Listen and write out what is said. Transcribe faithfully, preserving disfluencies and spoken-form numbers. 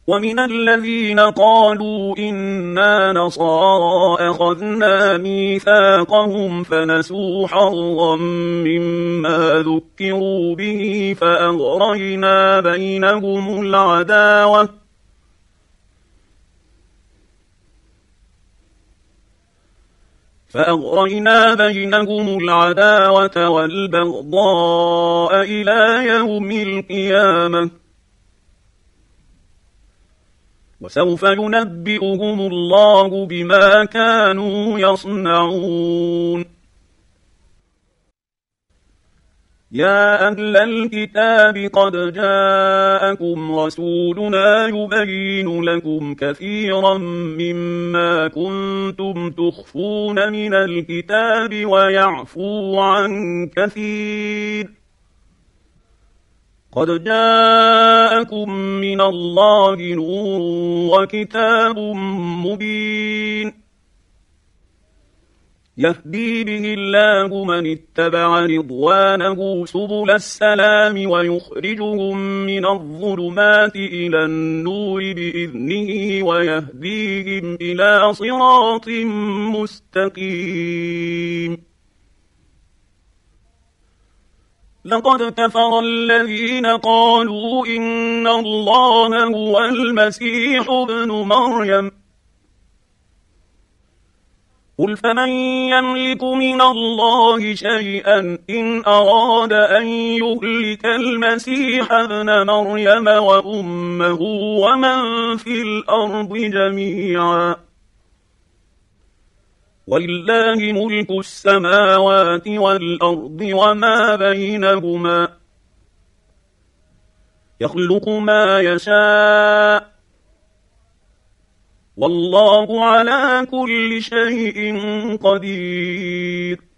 ومن الذين قالوا إنا نصارى أخذنا ميثاقهم فنسوا حظا مما ذكروا به فأغرينا بينهم العداوة فأغرينا بينهم العداوة والبغضاء إلى يوم القيامة وسوف ينبئهم الله بما كانوا يصنعون. يا أهل الكتاب قد جاءكم رسولنا يبين لكم كثيرا مما كنتم تخفون من الكتاب ويعفو عن كثير. قد جاءكم من الله نور وكتاب مبين يهدي به الله من اتبع رضوانه سبل السلام ويخرجهم من الظلمات إلى النور بإذنه ويهديهم إلى صراط مستقيم. لقد كفر الذين قالوا إن الله هو المسيح ابن مريم قل فمن يملك من الله شيئا إن أراد أن يهلك المسيح ابن مريم وأمه ومن في الأرض جميعا ولله ملك السماوات والأرض وما بينهما يخلق ما يشاء والله على كل شيء قدير.